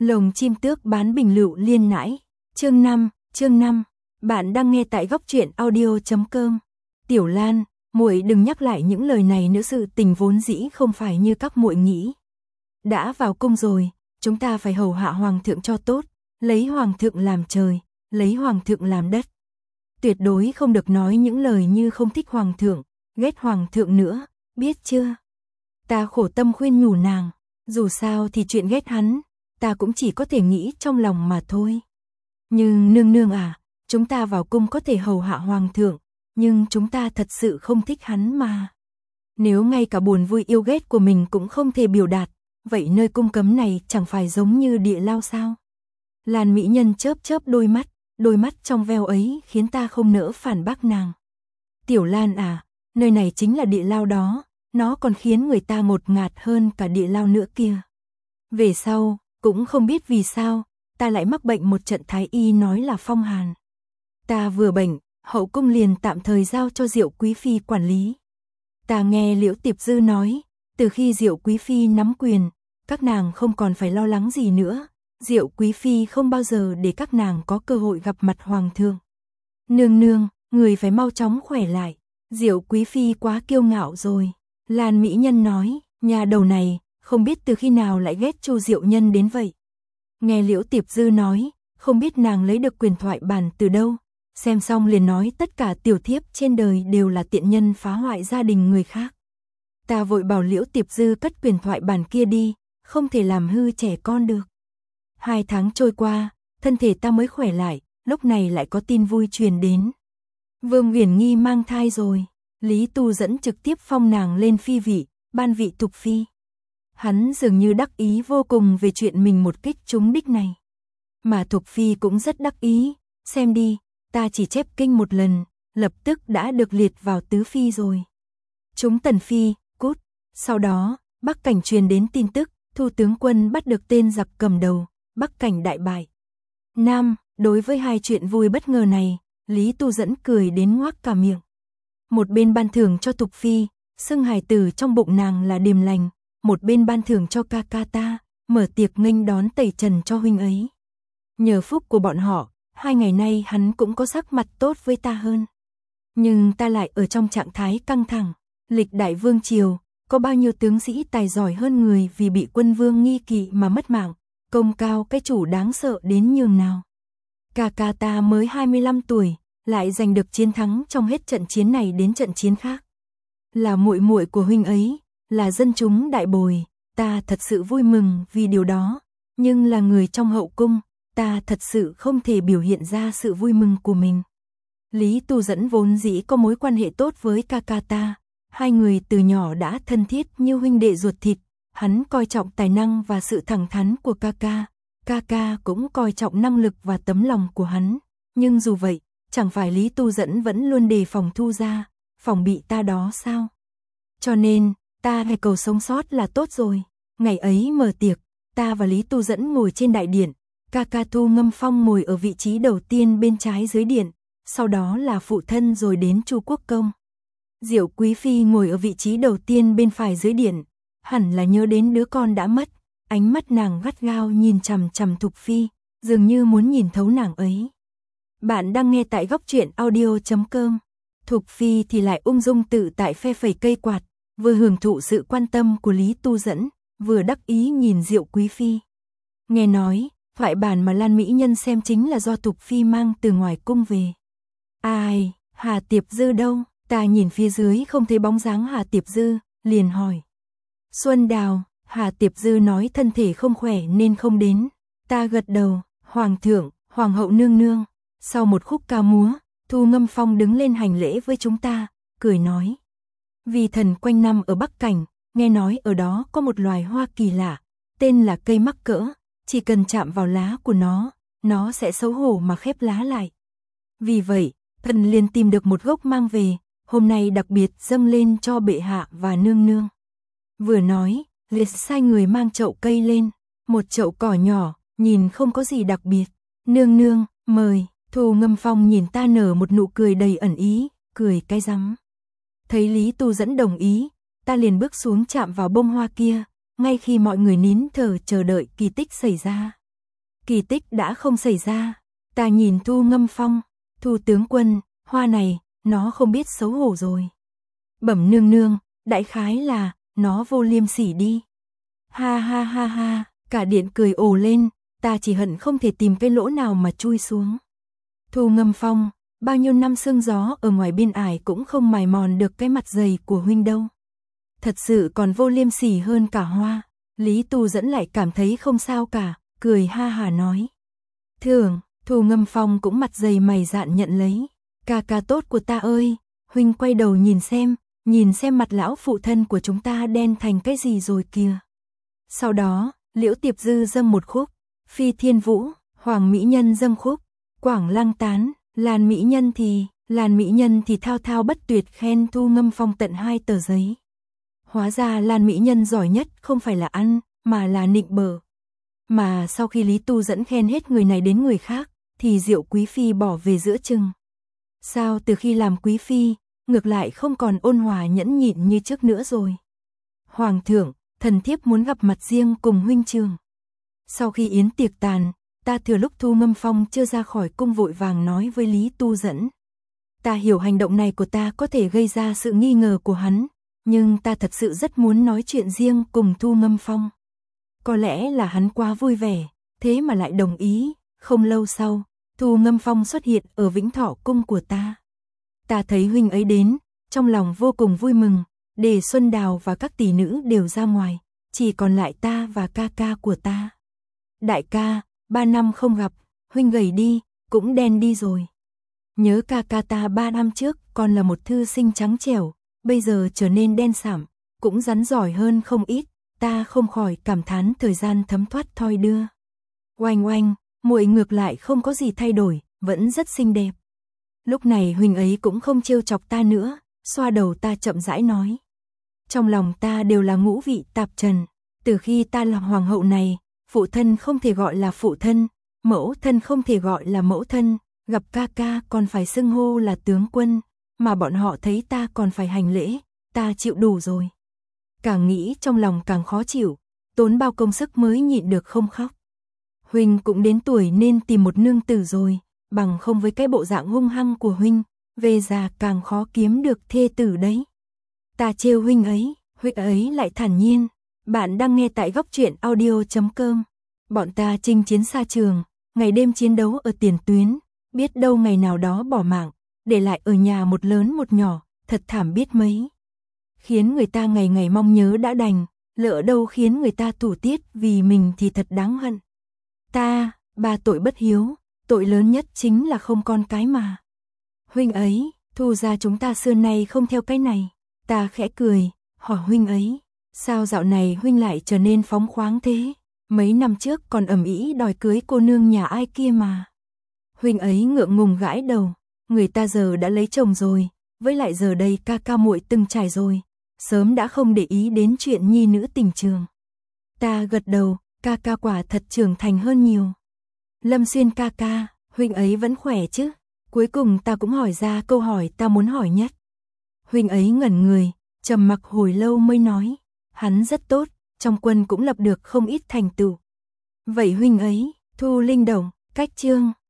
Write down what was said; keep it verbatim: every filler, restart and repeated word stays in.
Lồng chim tước bán bình lựu liên nãi. Chương năm, chương năm. Bạn đang nghe tại góc truyện audio chấm com. Tiểu Lan, muội đừng nhắc lại những lời này nữa, sự tình vốn dĩ không phải như các muội nghĩ. Đã vào cung rồi, chúng ta phải hầu hạ hoàng thượng cho tốt, lấy hoàng thượng làm trời, lấy hoàng thượng làm đất. Tuyệt đối không được nói những lời như không thích hoàng thượng, ghét hoàng thượng nữa, biết chưa? Ta khổ tâm khuyên nhủ nàng, dù sao thì chuyện ghét hắn, ta cũng chỉ có thể nghĩ trong lòng mà thôi. Nhưng nương nương à, chúng ta vào cung có thể hầu hạ hoàng thượng, nhưng chúng ta thật sự không thích hắn mà. Nếu ngay cả buồn vui yêu ghét của mình cũng không thể biểu đạt, vậy nơi cung cấm này chẳng phải giống như địa lao sao? Lan mỹ nhân chớp chớp đôi mắt, đôi mắt trong veo ấy khiến ta không nỡ phản bác nàng. Tiểu Lan à, nơi này chính là địa lao đó, nó còn khiến người ta ngột ngạt hơn cả địa lao nữa kia. Về sau, cũng không biết vì sao, ta lại mắc bệnh một trận, thái y nói là phong hàn. Ta vừa bệnh, hậu cung liền tạm thời giao cho Diệu Quý Phi quản lý. Ta nghe Liễu Tiệp Dư nói, từ khi Diệu Quý Phi nắm quyền, các nàng không còn phải lo lắng gì nữa. Diệu Quý Phi không bao giờ để các nàng có cơ hội gặp mặt hoàng thượng. Nương nương, người phải mau chóng khỏe lại. Diệu Quý Phi quá kiêu ngạo rồi. Lan mỹ nhân nói, nhà đầu này, không biết từ khi nào lại ghét Chu Diệu Nhân đến vậy. Nghe Liễu Tiệp Dư nói, không biết nàng lấy được quyền thoại bản từ đâu. Xem xong liền nói tất cả tiểu thiếp trên đời đều là tiện nhân phá hoại gia đình người khác. Ta vội bảo Liễu Tiệp Dư cất quyền thoại bản kia đi, không thể làm hư trẻ con được. Hai tháng trôi qua, thân thể ta mới khỏe lại, lúc này lại có tin vui truyền đến. Vương Uyển Nghi mang thai rồi, Lý Tu Dẫn trực tiếp phong nàng lên phi vị, ban vị Thục Phi. Hắn dường như đắc ý vô cùng về chuyện mình một kích trúng đích này. Mà Thục Phi cũng rất đắc ý, xem đi, ta chỉ chép kinh một lần, lập tức đã được liệt vào tứ phi rồi. Chúng Tần Phi, cút. Sau đó, Bắc Cảnh truyền đến tin tức, Thu tướng quân bắt được tên giặc cầm đầu, Bắc Cảnh đại bại. Nam, đối với hai chuyện vui bất ngờ này, Lý Tu Dẫn cười đến ngoác cả miệng. Một bên ban thưởng cho Thục Phi, xưng hài tử trong bụng nàng là Điềm Lành, một bên ban thưởng cho ca ca ta, mở tiệc nghênh đón tẩy trần cho huynh ấy. Nhờ phúc của bọn họ, hai ngày nay hắn cũng có sắc mặt tốt với ta hơn. Nhưng ta lại ở trong trạng thái căng thẳng. Lịch đại vương triều, có bao nhiêu tướng sĩ tài giỏi hơn người vì bị quân vương nghi kỵ mà mất mạng, công cao cái chủ đáng sợ đến nhường nào. Ca ca ta mới hai mươi lăm tuổi, lại giành được chiến thắng trong hết trận chiến này đến trận chiến khác. Là muội muội của huynh ấy, là dân chúng đại bồi, ta thật sự vui mừng vì điều đó, nhưng là người trong hậu cung, ta thật sự không thể biểu hiện ra sự vui mừng của mình. Lý Tu Dẫn vốn dĩ có mối quan hệ tốt với ca ca ta, hai người từ nhỏ đã thân thiết như huynh đệ ruột thịt, hắn coi trọng tài năng và sự thẳng thắn của ca ca, ca ca cũng coi trọng năng lực và tấm lòng của hắn, nhưng dù vậy, chẳng phải Lý Tu Dẫn vẫn luôn đề phòng Thu gia, phòng bị ta đó sao? Cho nên, ta hay cầu sống sót là tốt rồi. Ngày ấy mở tiệc, ta và Lý Tu Dẫn ngồi trên đại điện, ca ca Thu Ngâm Phong ngồi ở vị trí đầu tiên bên trái dưới điện, sau đó là phụ thân rồi đến Chu Quốc Công. Diệu Quý Phi ngồi ở vị trí đầu tiên bên phải dưới điện, hẳn là nhớ đến đứa con đã mất, ánh mắt nàng gắt gao nhìn chằm chằm Thục Phi, dường như muốn nhìn thấu nàng ấy. Bạn đang nghe tại góc truyện audio chấm com. Thục Phi thì lại ung dung tự tại phe phẩy cây quạt, vừa hưởng thụ sự quan tâm của Lý Tu Dẫn, vừa đắc ý nhìn Diệu Quý Phi. Nghe nói, thoại bản mà Lan mỹ nhân xem chính là do Thục Phi mang từ ngoài cung về. Ai, Hà Tiệp Dư đâu? Ta nhìn phía dưới không thấy bóng dáng Hà Tiệp Dư, liền hỏi. Xuân Đào, Hà Tiệp Dư nói thân thể không khỏe nên không đến. Ta gật đầu, Hoàng thượng, Hoàng hậu nương nương. Sau một khúc ca múa, Thu Ngâm Phong đứng lên hành lễ với chúng ta, cười nói. Vì thần quanh năm ở Bắc Cảnh, nghe nói ở đó có một loài hoa kỳ lạ, tên là cây mắc cỡ, chỉ cần chạm vào lá của nó, nó sẽ xấu hổ mà khép lá lại. Vì vậy, thần liền tìm được một gốc mang về, hôm nay đặc biệt dâng lên cho bệ hạ và nương nương. Vừa nói, liệt sai người mang chậu cây lên, một chậu cỏ nhỏ, nhìn không có gì đặc biệt. Nương nương, mời. Thu Ngâm Phong nhìn ta nở một nụ cười đầy ẩn ý, cười cái rắm. Thấy Lý Tu Dẫn đồng ý, ta liền bước xuống chạm vào bông hoa kia, ngay khi mọi người nín thở chờ đợi kỳ tích xảy ra. kỳ tích đã không xảy ra. Ta nhìn Thu Ngâm Phong, Thu tướng quân, hoa này, nó không biết xấu hổ rồi. Bẩm nương nương, đại khái là, nó vô liêm sỉ đi. Ha ha ha ha, cả điện cười ồ lên, ta chỉ hận không thể tìm cái lỗ nào mà chui xuống. Thu Ngâm Phong, bao nhiêu năm sương gió ở ngoài biên ải cũng không mài mòn được cái mặt dày của huynh đâu. Thật sự còn vô liêm sỉ hơn cả hoa. Lý Tu Dẫn lại cảm thấy không sao cả, cười ha hà nói. Thường, Thu Ngâm Phong cũng mặt dày mày dạn nhận lấy. Ca ca tốt của ta ơi, huynh quay đầu nhìn xem, nhìn xem mặt lão phụ thân của chúng ta đen thành cái gì rồi kìa. Sau đó, Liễu Tiệp Dư dâng một khúc, Phi Thiên Vũ, Hoàng Mỹ Nhân dâng khúc, Quảng Lăng Tán, Lan Mỹ Nhân thì, Lan Mỹ Nhân thì thao thao bất tuyệt khen Thu Ngâm Phong tận hai tờ giấy. Hóa ra Lan Mỹ Nhân giỏi nhất không phải là ăn, mà là nịnh bợ. Mà sau khi Lý Tu Dẫn khen hết người này đến người khác, thì Diệu Quý Phi bỏ về giữa chừng. Sao từ khi làm Quý Phi, ngược lại không còn ôn hòa nhẫn nhịn như trước nữa rồi. Hoàng thượng, thần thiếp muốn gặp mặt riêng cùng huynh trường. Sau khi yến tiệc tàn, ta thừa lúc Thu Ngâm Phong chưa ra khỏi cung vội vàng nói với Lý Tu Dẫn. Ta hiểu hành động này của ta có thể gây ra sự nghi ngờ của hắn, nhưng ta thật sự rất muốn nói chuyện riêng cùng Thu Ngâm Phong. Có lẽ là hắn quá vui vẻ, thế mà lại đồng ý. Không lâu sau, Thu Ngâm Phong xuất hiện ở Vĩnh Thọ cung của ta. Ta thấy huynh ấy đến, trong lòng vô cùng vui mừng, để Xuân Đào và các tỷ nữ đều ra ngoài, chỉ còn lại ta và ca ca của ta. Đại ca, ba năm không gặp, huynh gầy đi, cũng đen đi rồi. Nhớ ca ca ta ba năm trước còn là một thư sinh trắng trẻo, bây giờ trở nên đen sạm, cũng rắn giỏi hơn không ít, ta không khỏi cảm thán thời gian thấm thoát thoi đưa. Oanh oanh, muội ngược lại không có gì thay đổi, vẫn rất xinh đẹp. Lúc này huynh ấy cũng không trêu chọc ta nữa, xoa đầu ta chậm rãi nói. Trong lòng ta đều là ngũ vị tạp trần, từ khi ta là hoàng hậu này, phụ thân không thể gọi là phụ thân, mẫu thân không thể gọi là mẫu thân, gặp ca ca còn phải xưng hô là tướng quân, mà bọn họ thấy ta còn phải hành lễ, ta chịu đủ rồi. Càng nghĩ trong lòng càng khó chịu, tốn bao công sức mới nhịn được không khóc. Huynh cũng đến tuổi nên tìm một nương tử rồi, bằng không với cái bộ dạng hung hăng của huynh, về già càng khó kiếm được thê tử đấy. Ta trêu huynh ấy, huynh ấy lại thản nhiên. Bạn đang nghe tại góc truyện audio chấm com. Bọn ta chinh chiến xa trường, ngày đêm chiến đấu ở tiền tuyến, biết đâu ngày nào đó bỏ mạng, để lại ở nhà một lớn một nhỏ, thật thảm biết mấy. Khiến người ta ngày ngày mong nhớ đã đành, lỡ đâu khiến người ta tủa tiết vì mình thì thật đáng hận. Ta, ba tội bất hiếu, tội lớn nhất chính là không con cái mà. Huynh ấy, Thu ra chúng ta xưa nay không theo cái này. Ta khẽ cười, hỏi huynh ấy, sao dạo này huynh lại trở nên phóng khoáng thế? Mấy năm trước còn ầm ĩ đòi cưới cô nương nhà ai kia mà. Huynh ấy ngượng ngùng gãi đầu, người ta giờ đã lấy chồng rồi, với lại giờ đây ca ca muội từng trải rồi, sớm đã không để ý đến chuyện nhi nữ tình trường. Ta gật đầu, ca ca quả thật trưởng thành hơn nhiều. Lâm Xuyên ca ca, huynh ấy vẫn khỏe chứ? Cuối cùng ta cũng hỏi ra câu hỏi ta muốn hỏi nhất. Huynh ấy ngẩn người, trầm mặc hồi lâu mới nói, hắn rất tốt, trong quân cũng lập được không ít thành tựu. Vậy huynh ấy, Thu Linh Đồng, cách chương